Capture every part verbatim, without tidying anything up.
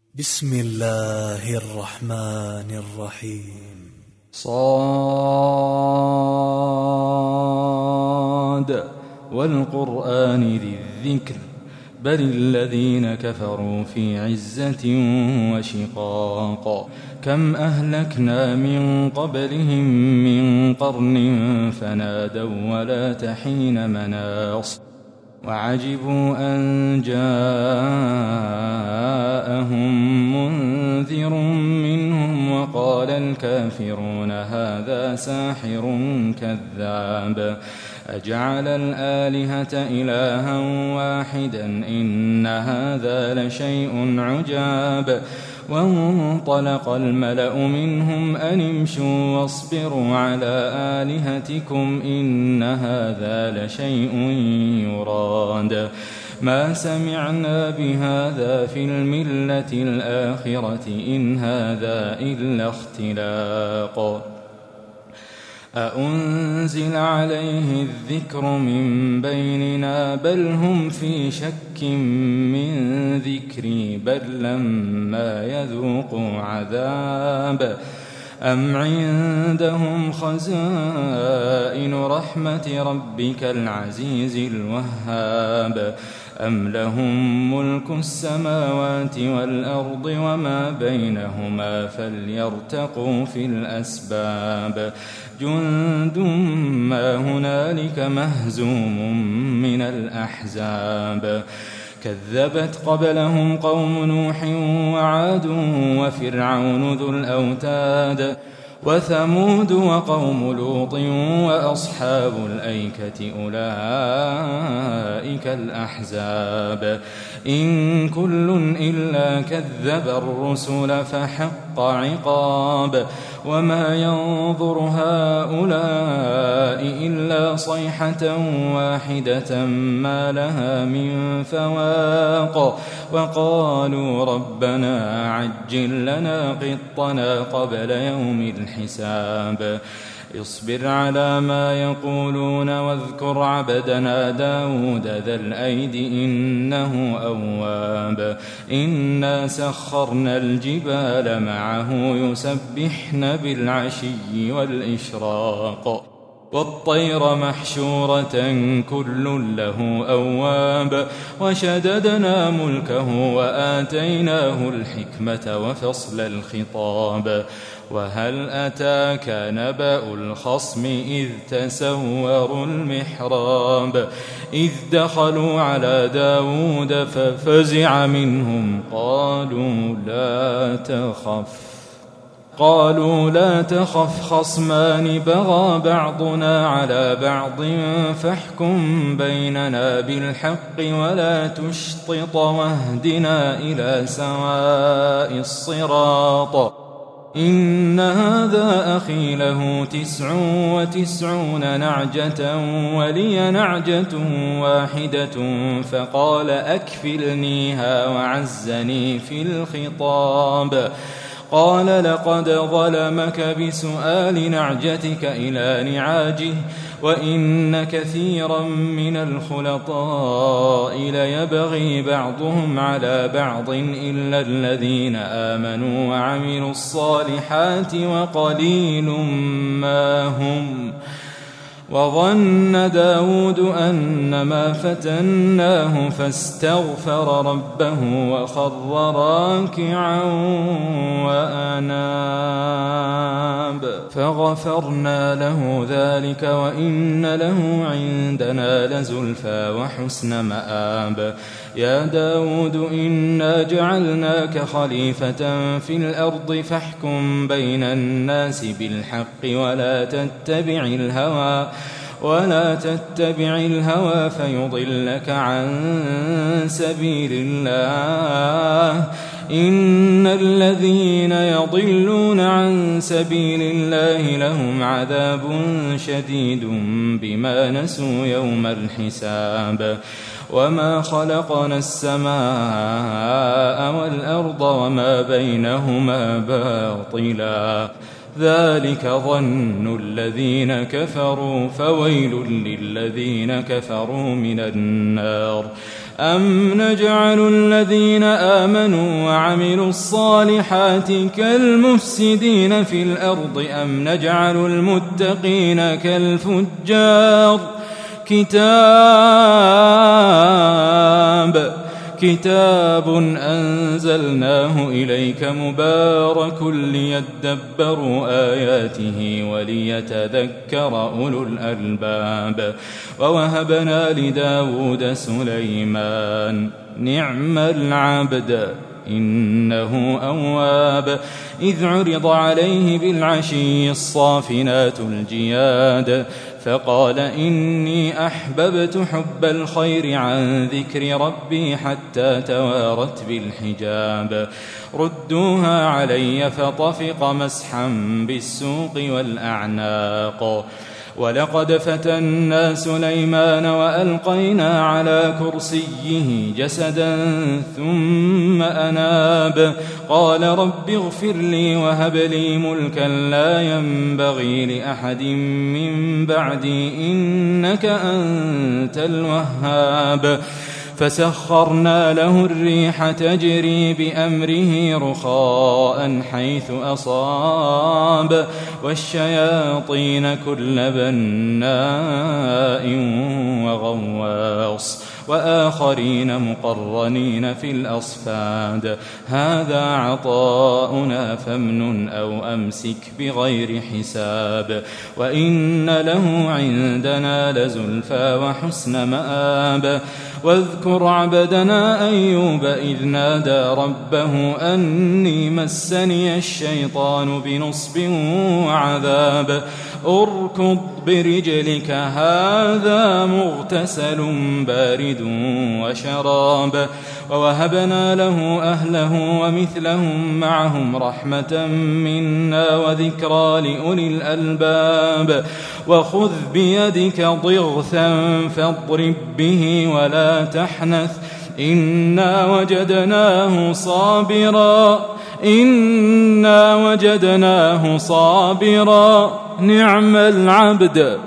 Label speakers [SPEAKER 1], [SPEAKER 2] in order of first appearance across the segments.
[SPEAKER 1] بسم الله الرحمن الرحيم.
[SPEAKER 2] صاد والقرآن ذي الذكر بل الذين كفروا في عزة وشقاق كم أهلكنا من قبلهم من قرن فنادوا ولا تحين مناص وعجبوا أن جاءهم منذر منهم وقال الكافرون هذا ساحر كذاب أجعل الآلهة إلها واحدا إن هذا لشيء عجاب وانطلق الملأ منهم أن امشوا واصبروا على آلهتكم إن هذا لشيء يراد ما سمعنا بهذا في الملة الآخرة إن هذا إلا اختلاق أأنزل عليه الذكر من بيننا بل هم في شك من ذكري بل لما يذوقوا عذاب أم عندهم خزائن رحمة ربك العزيز الوهاب أم لهم ملك السماوات والأرض وما بينهما فليرتقوا في الأسباب جند ما هنالك مهزوم من الأحزاب كذبت قبلهم قوم نوح وعاد وفرعون ذو الأوتاد وثمود وقوم لوط وأصحاب الأيكة أولئك الأحزاب إن كل إلا كذب الرسل فحق عقاب وما ينظر هؤلاء إلا صيحة واحدة ما لها من فواق وقالوا ربنا عجل لنا قطنا قبل يوم الحساب اصبر على ما يقولون واذكر عبدنا داود ذا الأيد إنه أواب إنا سخرنا الجبال معه يسبحن بالعشي والإشراق والطير محشورة كل له أواب وشددنا ملكه وآتيناه الحكمة وفصل الخطاب وهل أتاك نبأ الخصم إذ تسوروا المحراب إذ دخلوا على داود ففزع منهم قالوا لا تخف قالوا لا تخف خصمان بغى بعضنا على بعض فاحكم بيننا بالحق ولا تشطط واهدنا إلى سواء الصراط إن هذا أخي له تسع وتسعون نعجة ولي نعجة واحدة فقال أكفلنيها وعزني في الخطاب قال لقد ظلمك بسؤال نعجتك إلى نعاجه وإن كثيرا من الخلطاء ليبغي بعضهم على بعض إلا الذين آمنوا وعملوا الصالحات وقليل ما هم وظن داود أنما فتناه فاستغفر ربه وخر راكعا وأناب فغفرنا له ذلك وإن له عندنا لزلفى وحسن مآب يا داود إنا جعلناك خليفة في الأرض فاحكم بين الناس بالحق ولا تتبع الهوى ولا تتبع الهوى فيضلك عن سبيل الله إن الذين يضلون عن سبيل الله لهم عذاب شديد بما نسوا يوم الحساب وما خلقنا السماء والأرض وما بينهما باطلا ذلك ظن الذين كفروا فويل للذين كفروا من النار أم نجعل الذين آمنوا وعملوا الصالحات كالمفسدين في الأرض أم نجعل المتقين كالفجار كتاب كتاب أنزلناه إليك مبارك ليدبروا آياته وليتذكر أولو الألباب ووهبنا لداود سليمان نعم العبد إنه أواب إذ عرض عليه بالعشي الصافنات الجياد فقال إني أحببت حب الخير عن ذكر ربي حتى توارت بالحجاب ردوها علي فطفق مسحا بالسوق والأعناق ولقد فتنا سليمان وألقينا على كرسيه جسدا ثم أناب قال رب اغفر لي وهب لي ملكا لا ينبغي لأحد من بعدي إنك أنت الوهاب فسخرنا له الريح تجري بأمره رخاء حيث أصاب والشياطين كل بناء وغواص وآخرين مقرنين في الأصفاد هذا عطاؤنا فامنن أو أمسك بغير حساب وإن له عندنا لزلفى وحسن مآب واذكر عبدنا أيوب إذ نادى ربه أني مسني الشيطان بنصب وعذاب اركض برجلك هذا مغتسل بارد وشراب ووهبنا له أهله ومثلهم معهم رحمة منا وذكرى لأولي الألباب وخذ بيدك ضغثا فاضرب به ولا تحنث إنا وجدناه صابرا إنا وجدناه صابرا نعم العبد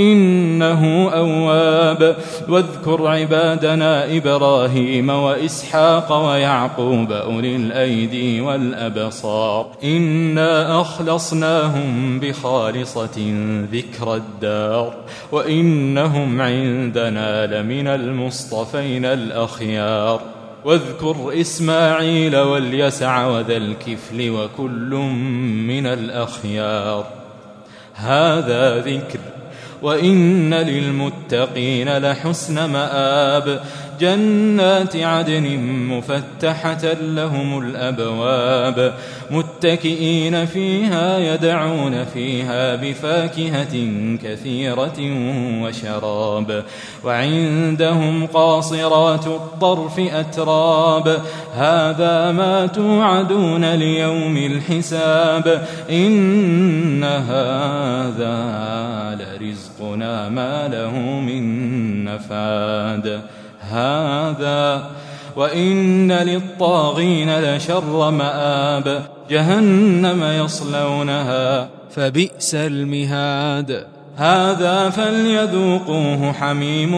[SPEAKER 2] إنه أواب واذكر عبادنا إبراهيم وإسحاق ويعقوب أولي الأيدي والأبصار إنا أخلصناهم بخالصة ذكر الدار وإنهم عندنا لمن المصطفين الأخيار واذكر إسماعيل واليسع وذا الكفل وكل من الأخيار هذا ذكر وإن للمتقين لحسن مآب جنات عدن مفتحة لهم الأبواب متكئين فيها يدعون فيها بفاكهة كثيرة وشراب وعندهم قاصرات الطرف أتراب هذا ما توعدون ليوم الحساب إن هذا لرزقنا ما له من نفاد هذا وإن للطاغين لشر مآب جهنم يصلونها فبئس المهاد هذا فليذوقوه حميم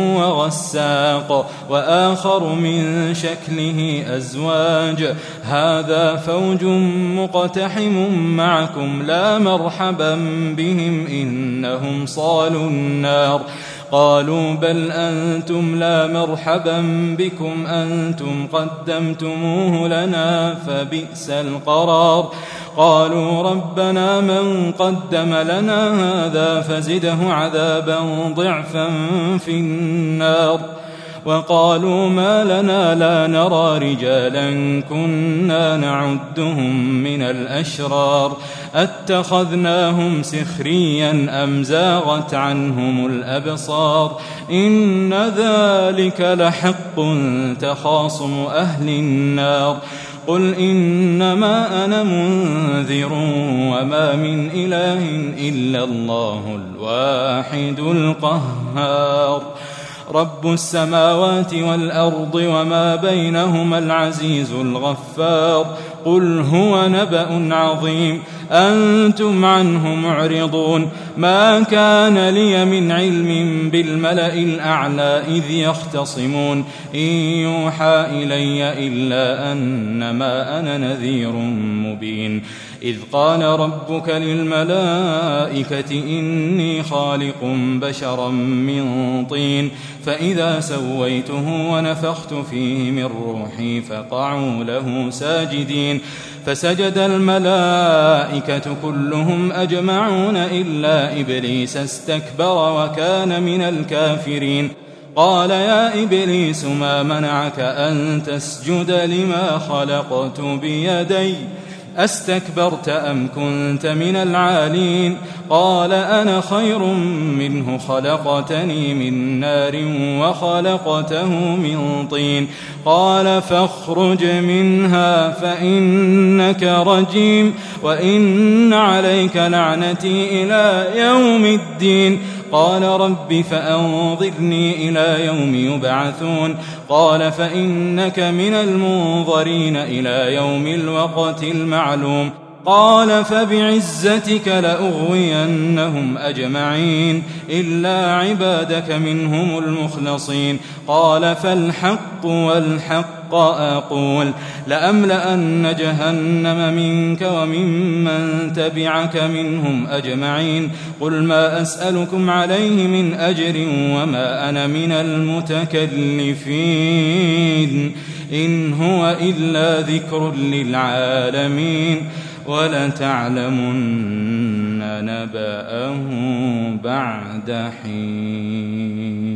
[SPEAKER 2] وغساق وآخر من شكله أزواج هذا فوج مقتحم معكم لا مرحبا بهم إنهم صالوا النار قالوا بل أنتم لا مرحبا بكم أنتم قدمتموه لنا فبئس القرار قالوا ربنا من قدم لنا هذا فزده عذابا ضعفا في النار وقالوا ما لنا لا نرى رجالا كنا نعدهم من الأشرار أتخذناهم سخريا أم زاغت عنهم الأبصار إن ذلك لحق تخاصم أهل النار قل إنما أنا منذر وما من إله إلا الله الواحد القهار رب السماوات والأرض وما بينهما العزيز الغفار قل هو نبأ عظيم أنتم عنه معرضون ما كان لي من علم بالملأ الأعلى إذ يختصمون إن يوحى إلي إلا أنما أنا نذير مبين إذ قال ربك للملائكة إني خالق بشرا من طين فإذا سويته ونفخت فيه من روحي فقعوا له ساجدين فسجد الملائكة كلهم أجمعون إلا إبليس استكبر وكان من الكافرين قال يا إبليس ما منعك أن تسجد لما خلقت بيدي أستكبرت أم كنت من العالين قال أنا خير منه خلقتني من نار وخلقته من طين قال فاخرج منها فإنك رجيم وإن عليك لعنتي إلى يوم الدين قال رب فأنظرني إلى يوم يبعثون قال فإنك من المنظرين إلى يوم الوقت المعلوم قال فبعزتك لأغوينهم أجمعين إلا عبادك منهم المخلصين قال فالحق والحق أقول لأملأن جهنم منك وممن تبعك منهم أجمعين قل ما أسألكم عليه من أجر وما أنا من المتكلفين إن هو إلا ذكر للعالمين ولتعلمن نبأه بعد حين.